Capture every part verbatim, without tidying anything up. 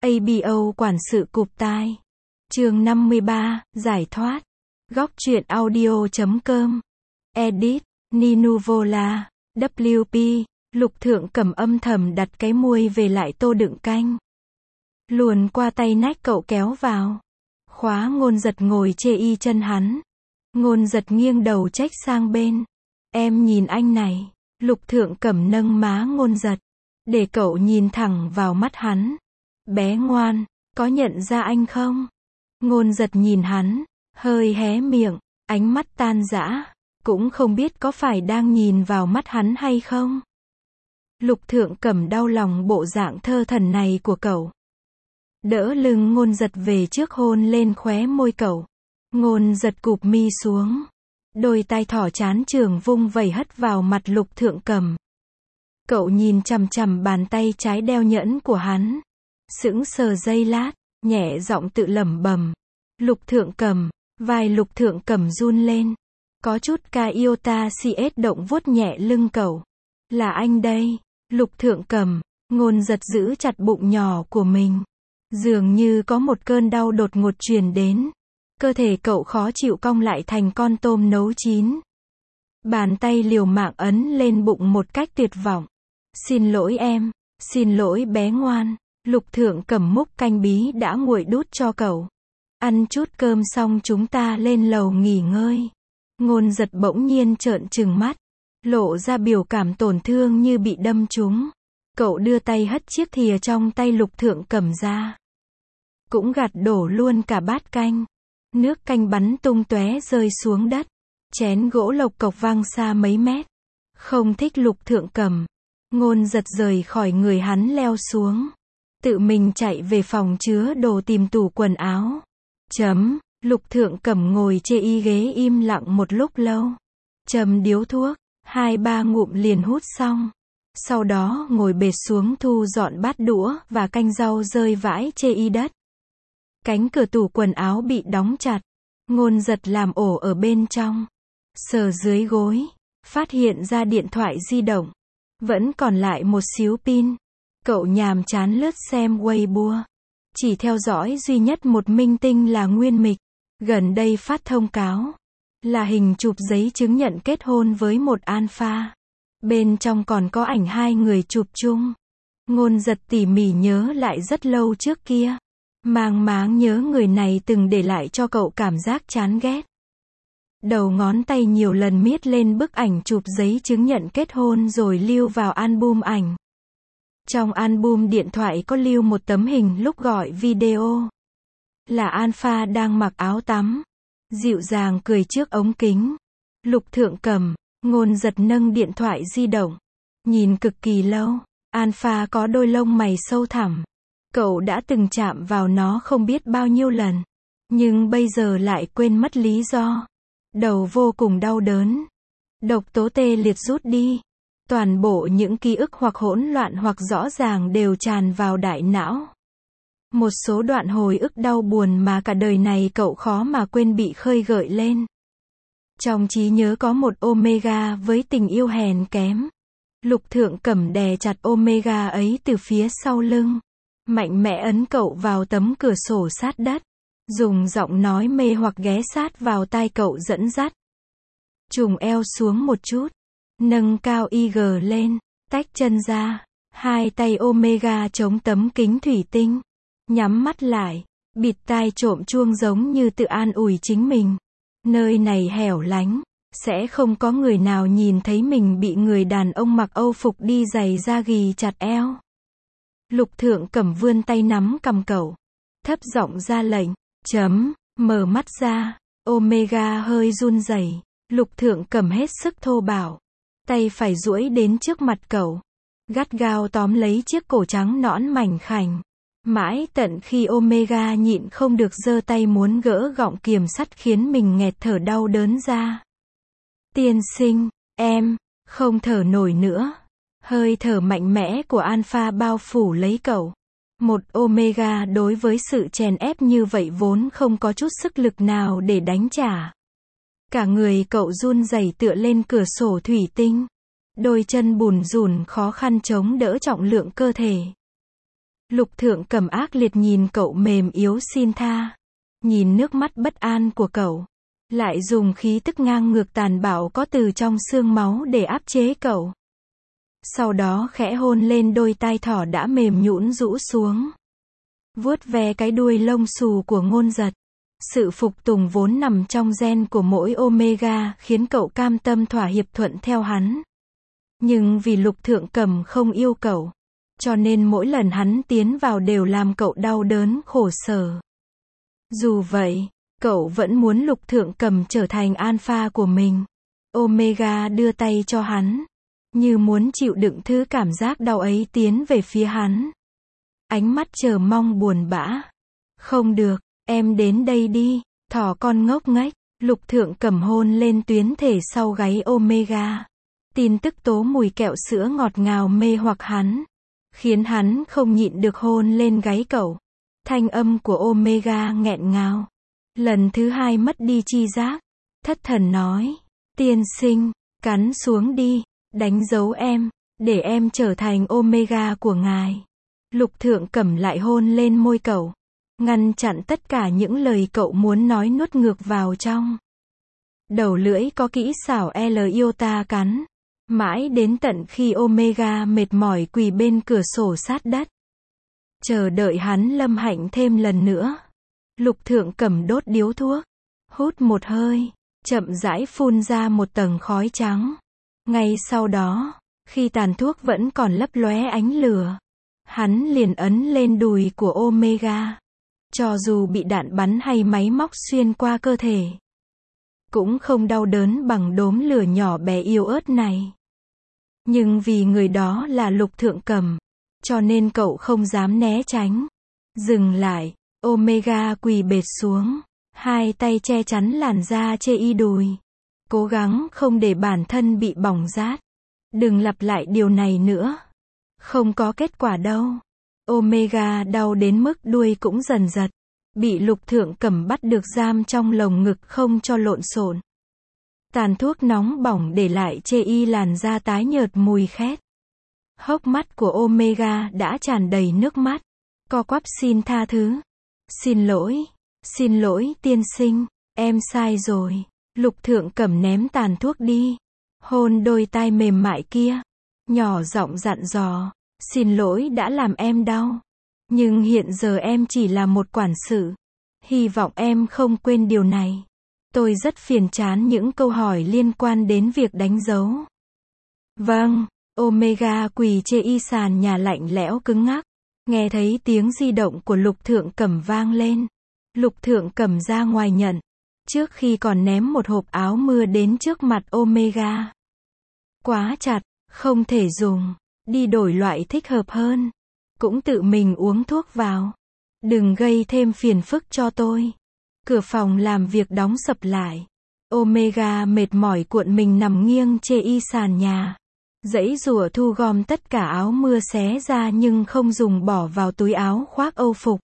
a bê o quản sự cụp tai. Chương năm mươi ba, giải thoát. Góc truyện audio chấm com. Edit, Ninuvola, vê kép, Lục Thượng Cẩm âm thầm đặt cái muôi về lại tô đựng canh. Luồn qua tay nách cậu kéo vào. Khóa Ngôn Giật ngồi chê y chân hắn. Ngôn Giật nghiêng đầu trách sang bên. Em nhìn anh này. Lục Thượng Cẩm nâng má Ngôn Giật. Để cậu nhìn thẳng vào mắt hắn. Bé ngoan, có nhận ra anh không? Ngôn Giật nhìn hắn, hơi hé miệng, ánh mắt tan rã, cũng không biết có phải đang nhìn vào mắt hắn hay không. Lục Thượng Cẩm đau lòng bộ dạng thơ thần này của cậu. Đỡ lưng Ngôn Giật về trước hôn lên khóe môi cậu. Ngôn Giật cụp mi xuống. Đôi tay thỏ chán trường vung vẩy hất vào mặt Lục Thượng Cẩm. Cậu nhìn chằm chằm bàn tay trái đeo nhẫn của hắn. Sững sờ giây lát, nhẹ giọng tự lẩm bẩm. Lục Thượng Cẩm, vai Lục Thượng Cẩm run lên. Có chút ca iota cs động vuốt nhẹ lưng cậu. Là anh đây. Lục Thượng Cẩm, Ngôn Giật giữ chặt bụng nhỏ của mình. Dường như có một cơn đau đột ngột truyền đến. Cơ thể cậu khó chịu cong lại thành con tôm nấu chín. Bàn tay liều mạng ấn lên bụng một cách tuyệt vọng. Xin lỗi em, xin lỗi bé ngoan. Lục Thượng Cẩm múc canh bí đã nguội đút cho cậu. Ăn chút cơm xong chúng ta lên lầu nghỉ ngơi. Ngôn Giật bỗng nhiên trợn trừng mắt. Lộ ra biểu cảm tổn thương như bị đâm trúng. Cậu đưa tay hất chiếc thìa trong tay Lục Thượng Cẩm ra. Cũng gạt đổ luôn cả bát canh. Nước canh bắn tung tóe rơi xuống đất. Chén gỗ lộc cộc văng xa mấy mét. Không thích Lục Thượng Cẩm. Ngôn Giật rời khỏi người hắn leo xuống. Tự mình chạy về phòng chứa đồ tìm tủ quần áo. Chấm, Lục Thượng Cẩm ngồi chê y ghế im lặng một lúc lâu. Châm điếu thuốc, hai ba ngụm liền hút xong. Sau đó ngồi bệt xuống thu dọn bát đũa và canh rau rơi vãi chê y đất. Cánh cửa tủ quần áo bị đóng chặt. Ngôn Giật làm ổ ở bên trong. Sờ dưới gối, phát hiện ra điện thoại di động. Vẫn còn lại một xíu pin. Cậu nhàm chán lướt xem Weibo. Chỉ theo dõi duy nhất một minh tinh là Nguyên Mịch. Gần đây phát thông cáo. Là hình chụp giấy chứng nhận kết hôn với một alpha. Bên trong còn có ảnh hai người chụp chung. Ngôn Giật tỉ mỉ nhớ lại rất lâu trước kia. Mang máng nhớ người này từng để lại cho cậu cảm giác chán ghét. Đầu ngón tay nhiều lần miết lên bức ảnh chụp giấy chứng nhận kết hôn rồi lưu vào album ảnh. Trong album điện thoại có lưu một tấm hình lúc gọi video. Là alpha đang mặc áo tắm. Dịu dàng cười trước ống kính. Lục Thượng Cẩm, Ngôn Giật nâng điện thoại di động. Nhìn cực kỳ lâu. Alpha có đôi lông mày sâu thẳm. Cậu đã từng chạm vào nó không biết bao nhiêu lần. Nhưng bây giờ lại quên mất lý do. Đầu vô cùng đau đớn. Độc tố tê liệt rút đi. Toàn bộ những ký ức hoặc hỗn loạn hoặc rõ ràng đều tràn vào đại não. Một số đoạn hồi ức đau buồn mà cả đời này cậu khó mà quên bị khơi gợi lên. Trong trí nhớ có một Omega với tình yêu hèn kém. Lục Thượng Cẩm đè chặt Omega ấy từ phía sau lưng. Mạnh mẽ ấn cậu vào tấm cửa sổ sát đất. Dùng giọng nói mê hoặc ghé sát vào tai cậu dẫn dắt. Trùng eo xuống một chút. Nâng cao i giê lên. Tách chân ra. Hai tay Omega chống tấm kính thủy tinh. Nhắm mắt lại. Bịt tai trộm chuông giống như tự an ủi chính mình. Nơi này hẻo lánh. Sẽ không có người nào nhìn thấy mình bị người đàn ông mặc âu phục đi giày da ghì chặt eo. Lục Thượng Cẩm vươn tay nắm cằm cậu. Thấp giọng ra lệnh. Chấm, mở mắt ra. Omega hơi run rẩy. Lục Thượng Cẩm hết sức thô bạo. Tay phải duỗi đến trước mặt cậu. Gắt gao tóm lấy chiếc cổ trắng nõn mảnh khảnh. Mãi tận khi Omega nhịn không được giơ tay muốn gỡ gọng kiềm sắt khiến mình nghẹt thở đau đớn ra. Tiên sinh, em, không thở nổi nữa. Hơi thở mạnh mẽ của alpha bao phủ lấy cậu. Một Omega đối với sự chèn ép như vậy vốn không có chút sức lực nào để đánh trả. Cả người cậu run rẩy tựa lên cửa sổ thủy tinh. Đôi chân bùn rùn khó khăn chống đỡ trọng lượng cơ thể. Lục Thượng Cẩm ác liệt nhìn cậu mềm yếu xin tha. Nhìn nước mắt bất an của cậu. Lại dùng khí tức ngang ngược tàn bạo có từ trong xương máu để áp chế cậu. Sau đó khẽ hôn lên đôi tai thỏ đã mềm nhũn rũ xuống. Vuốt ve cái đuôi lông xù của Ngôn Giật. Sự phục tùng vốn nằm trong gen của mỗi Omega khiến cậu cam tâm thỏa hiệp thuận theo hắn. Nhưng vì Lục Thượng Cẩm không yêu cậu, cho nên mỗi lần hắn tiến vào đều làm cậu đau đớn khổ sở. Dù vậy, cậu vẫn muốn Lục Thượng Cẩm trở thành alpha của mình. Omega đưa tay cho hắn, như muốn chịu đựng thứ cảm giác đau ấy tiến về phía hắn. Ánh mắt chờ mong buồn bã. Không được, em đến đây đi, thỏ con ngốc nghếch. Lục Thượng Cẩm hôn lên tuyến thể sau gáy Omega. Tin tức tố mùi kẹo sữa ngọt ngào mê hoặc hắn, khiến hắn không nhịn được hôn lên gáy cậu. Thanh âm của Omega nghẹn ngào. Lần thứ hai mất đi chi giác. Thất thần nói, tiên sinh, cắn xuống đi, đánh dấu em, để em trở thành Omega của ngài. Lục Thượng Cẩm lại hôn lên môi cậu, ngăn chặn tất cả những lời cậu muốn nói nuốt ngược vào trong. Đầu lưỡi có kỹ xảo L iota cắn. Mãi đến tận khi Omega mệt mỏi quỳ bên cửa sổ sát đất. Chờ đợi hắn lâm hạnh thêm lần nữa. Lục Thượng Cẩm đốt điếu thuốc. Hút một hơi. Chậm rãi phun ra một tầng khói trắng. Ngay sau đó, khi tàn thuốc vẫn còn lấp lóe ánh lửa, hắn liền ấn lên đùi của Omega. Cho dù bị đạn bắn hay máy móc xuyên qua cơ thể, cũng không đau đớn bằng đốm lửa nhỏ bé yếu ớt này. Nhưng vì người đó là Lục Thượng Cẩm, cho nên cậu không dám né tránh. Dừng lại, Omega quỳ bệt xuống, hai tay che chắn làn da chê y đùi. Cố gắng không để bản thân bị bỏng rát. Đừng lặp lại điều này nữa. Không có kết quả đâu. Omega đau đến mức đuôi cũng dần giật. Bị Lục Thượng Cẩm bắt được giam trong lồng ngực không cho lộn xộn. Tàn thuốc nóng bỏng để lại chê y làn da tái nhợt mùi khét. Hốc mắt của Omega đã tràn đầy nước mắt. Co quắp xin tha thứ. Xin lỗi. Xin lỗi tiên sinh. Em sai rồi. Lục Thượng Cẩm ném tàn thuốc đi. Hôn đôi tai mềm mại kia. Nhỏ giọng dặn dò. Xin lỗi đã làm em đau. Nhưng hiện giờ em chỉ là một quản sự. Hy vọng em không quên điều này. Tôi rất phiền chán những câu hỏi liên quan đến việc đánh dấu. Vâng, Omega quỳ chê y sàn nhà lạnh lẽo cứng ngắc. Nghe thấy tiếng di động của Lục Thượng Cẩm vang lên. Lục Thượng Cẩm ra ngoài nhận. Trước khi còn ném một hộp áo mưa đến trước mặt Omega. Quá chặt, không thể dùng. Đi đổi loại thích hợp hơn. Cũng tự mình uống thuốc vào. Đừng gây thêm phiền phức cho tôi. Cửa phòng làm việc đóng sập lại. Omega mệt mỏi cuộn mình nằm nghiêng chê y sàn nhà. Giãy giụa thu gom tất cả áo mưa xé ra nhưng không dùng bỏ vào túi áo khoác âu phục.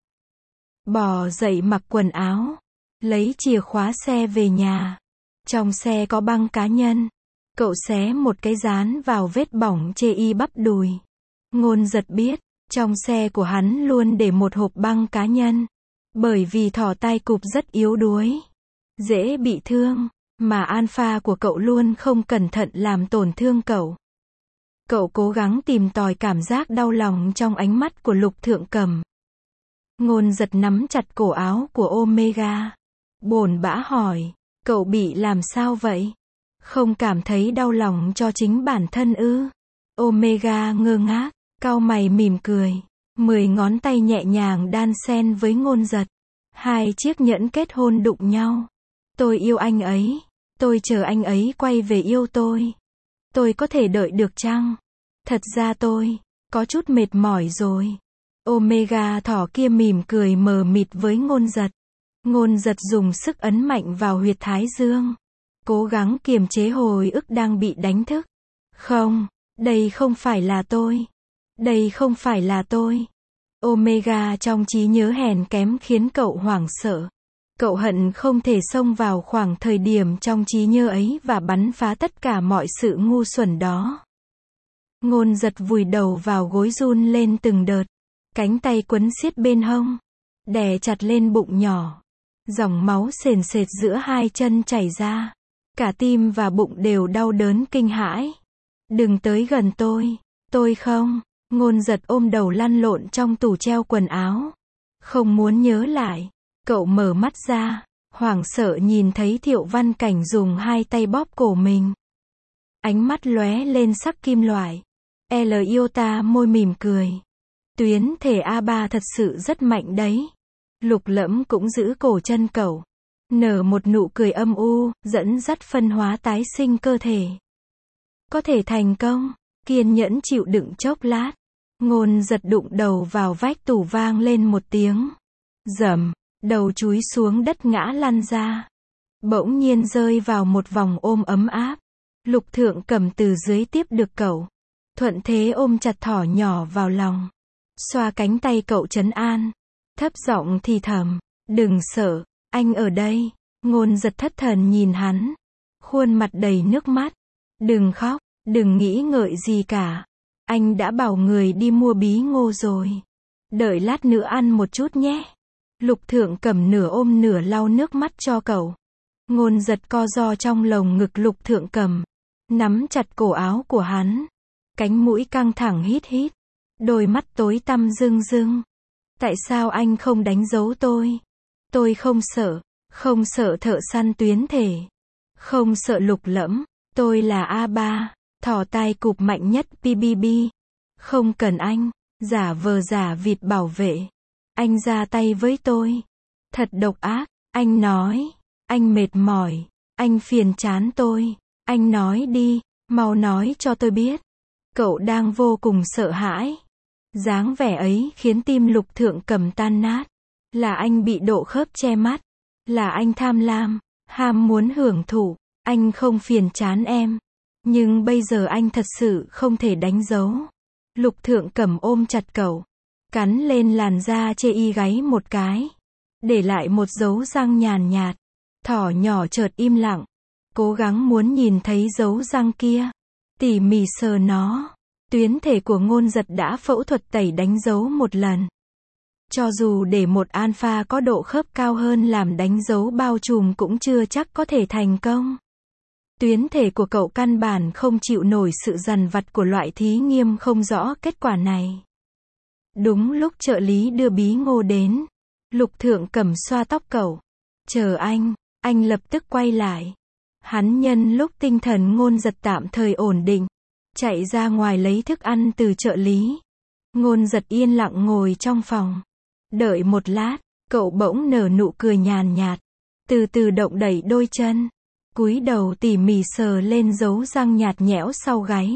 Bò dậy mặc quần áo. Lấy chìa khóa xe về nhà. Trong xe có băng cá nhân. Cậu xé một cái dán vào vết bỏng chê y bắp đùi. Ngôn Giật biết, trong xe của hắn luôn để một hộp băng cá nhân. Bởi vì thỏ tai cụp rất yếu đuối, dễ bị thương, mà alpha của cậu luôn không cẩn thận làm tổn thương cậu. Cậu cố gắng tìm tòi cảm giác đau lòng trong ánh mắt của Lục Thượng Cẩm. Ngôn Giật nắm chặt cổ áo của Omega. Bồn bã hỏi, cậu bị làm sao vậy? Không cảm thấy đau lòng cho chính bản thân ư? Omega ngơ ngác, cau mày mỉm cười. Mười ngón tay nhẹ nhàng đan xen với Ngôn Giật. Hai chiếc nhẫn kết hôn đụng nhau. Tôi yêu anh ấy. Tôi chờ anh ấy quay về yêu tôi. Tôi có thể đợi được chăng? Thật ra tôi có chút mệt mỏi rồi. Omega thỏ kia mỉm cười mờ mịt với Ngôn Giật. Ngôn Giật dùng sức ấn mạnh vào huyệt thái dương. Cố gắng kiềm chế hồi ức đang bị đánh thức. Không, đây không phải là tôi. Đây không phải là tôi. Omega trong trí nhớ hèn kém khiến cậu hoảng sợ. Cậu hận không thể xông vào khoảng thời điểm trong trí nhớ ấy và bắn phá tất cả mọi sự ngu xuẩn đó. Ngôn Giật vùi đầu vào gối run lên từng đợt. Cánh tay quấn siết bên hông, đè chặt lên bụng nhỏ. Dòng máu sền sệt giữa hai chân chảy ra. Cả tim và bụng đều đau đớn kinh hãi. Đừng tới gần tôi, tôi không. Ngôn giật ôm đầu lăn lộn trong tủ treo quần áo. Không muốn nhớ lại. Cậu mở mắt ra, hoảng sợ nhìn thấy Thiệu Văn Cảnh dùng hai tay bóp cổ mình. Ánh mắt lóe lên sắc kim loại. L Iota môi mỉm cười. Tuyến thể a ba thật sự rất mạnh đấy. Lục Lẫm cũng giữ cổ chân cậu. Nở một nụ cười âm u, dẫn dắt phân hóa tái sinh cơ thể. Có thể thành công, kiên nhẫn chịu đựng chốc lát. Ngôn giật đụng đầu vào vách tủ vang lên một tiếng. Rầm, đầu chúi xuống đất ngã lăn ra. Bỗng nhiên rơi vào một vòng ôm ấm áp. Lục Thượng Cầm từ dưới tiếp được cậu. Thuận thế ôm chặt thỏ nhỏ vào lòng. Xoa cánh tay cậu trấn an. Thấp giọng thì thầm, đừng sợ, anh ở đây. Ngôn giật thất thần nhìn hắn. Khuôn mặt đầy nước mắt. Đừng khóc, đừng nghĩ ngợi gì cả. Anh đã bảo người đi mua bí ngô rồi. Đợi lát nữa ăn một chút nhé. Lục Thượng Cầm nửa ôm nửa lau nước mắt cho cậu. Ngôn giật co ro trong lồng ngực Lục Thượng Cầm. Nắm chặt cổ áo của hắn. Cánh mũi căng thẳng hít hít. Đôi mắt tối tăm rưng rưng. Tại sao anh không đánh dấu tôi? Tôi không sợ. Không sợ thợ săn tuyến thể. Không sợ Lục Lẫm. Tôi là a ba. Thỏ tai cụp mạnh nhất pê bê bê. Không cần anh. Giả vờ giả vịt bảo vệ. Anh ra tay với tôi. Thật độc ác. Anh nói. Anh mệt mỏi. Anh phiền chán tôi. Anh nói đi. Mau nói cho tôi biết. Cậu đang vô cùng sợ hãi. Dáng vẻ ấy khiến tim Lục Thượng Cầm tan nát. Là anh bị độ khớp che mắt. Là anh tham lam. Ham muốn hưởng thụ. Anh không phiền chán em. Nhưng bây giờ anh thật sự không thể đánh dấu. Lục Thượng Cầm ôm chặt cậu. Cắn lên làn da chê y gáy một cái. Để lại một dấu răng nhàn nhạt. Thỏ nhỏ chợt im lặng. Cố gắng muốn nhìn thấy dấu răng kia. Tỉ mỉ sờ nó. Tuyến thể của Ngôn giật đã phẫu thuật tẩy đánh dấu một lần. Cho dù để một alpha có độ khớp cao hơn làm đánh dấu bao trùm cũng chưa chắc có thể thành công. Tuyến thể của cậu căn bản không chịu nổi sự dằn vặt của loại thí nghiệm không rõ kết quả này. Đúng lúc trợ lý đưa bí ngô đến. Lục Thượng Cầm xoa tóc cậu. Chờ anh, anh lập tức quay lại. Hắn nhân lúc tinh thần Ngôn giật tạm thời ổn định. Chạy ra ngoài lấy thức ăn từ trợ lý. Ngôn giật yên lặng ngồi trong phòng. Đợi một lát, cậu bỗng nở nụ cười nhàn nhạt. Từ từ động đẩy đôi chân. Cúi đầu tỉ mỉ sờ lên dấu răng nhạt nhẽo sau gáy.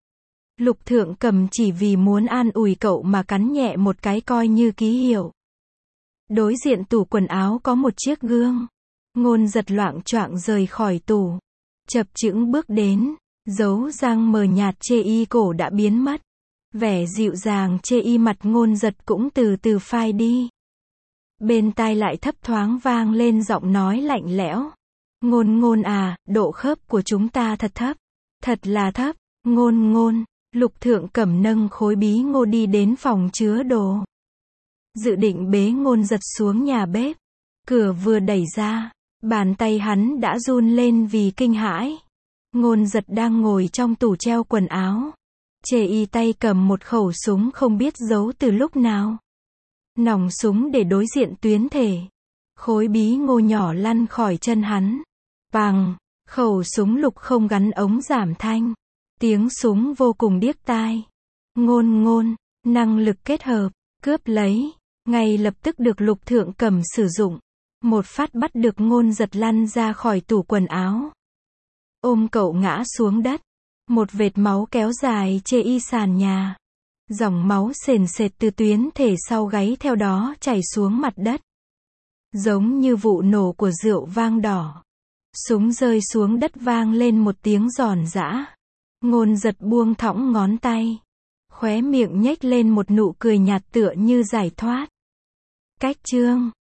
Lục Thượng Cầm chỉ vì muốn an ủi cậu mà cắn nhẹ một cái coi như ký hiệu. Đối diện tủ quần áo có một chiếc gương. Ngôn giật loạng choạng rời khỏi tủ. Chập chững bước đến. Dấu răng mờ nhạt chê y cổ đã biến mất. Vẻ dịu dàng chê y mặt Ngôn giật cũng từ từ phai đi. Bên tai lại thấp thoáng vang lên giọng nói lạnh lẽo. Ngôn Ngôn à, độ khớp của chúng ta thật thấp. Thật là thấp. Ngôn Ngôn. Lục Thượng Cầm nâng khối bí ngô đi đến phòng chứa đồ. Dự định bế Ngôn giật xuống nhà bếp. Cửa vừa đẩy ra. Bàn tay hắn đã run lên vì kinh hãi. Ngôn giật đang ngồi trong tủ treo quần áo. Chê y tay cầm một khẩu súng không biết giấu từ lúc nào. Nòng súng để đối diện tuyến thể. Khối bí ngô nhỏ lăn khỏi chân hắn. Bàng, khẩu súng lục không gắn ống giảm thanh. Tiếng súng vô cùng điếc tai. Ngôn Ngôn, năng lực kết hợp, cướp lấy, ngay lập tức được Lục Thượng Cầm sử dụng. Một phát bắt được Ngôn giật lăn ra khỏi tủ quần áo. Ôm cậu ngã xuống đất. Một vệt máu kéo dài chê y sàn nhà. Dòng máu sền sệt từ tuyến thể sau gáy theo đó chảy xuống mặt đất. Giống như vụ nổ của rượu vang đỏ. Súng rơi xuống đất vang lên một tiếng giòn giã. Ngôn giật buông thõng ngón tay. Khóe miệng nhếch lên một nụ cười nhạt tựa như giải thoát. Cách chương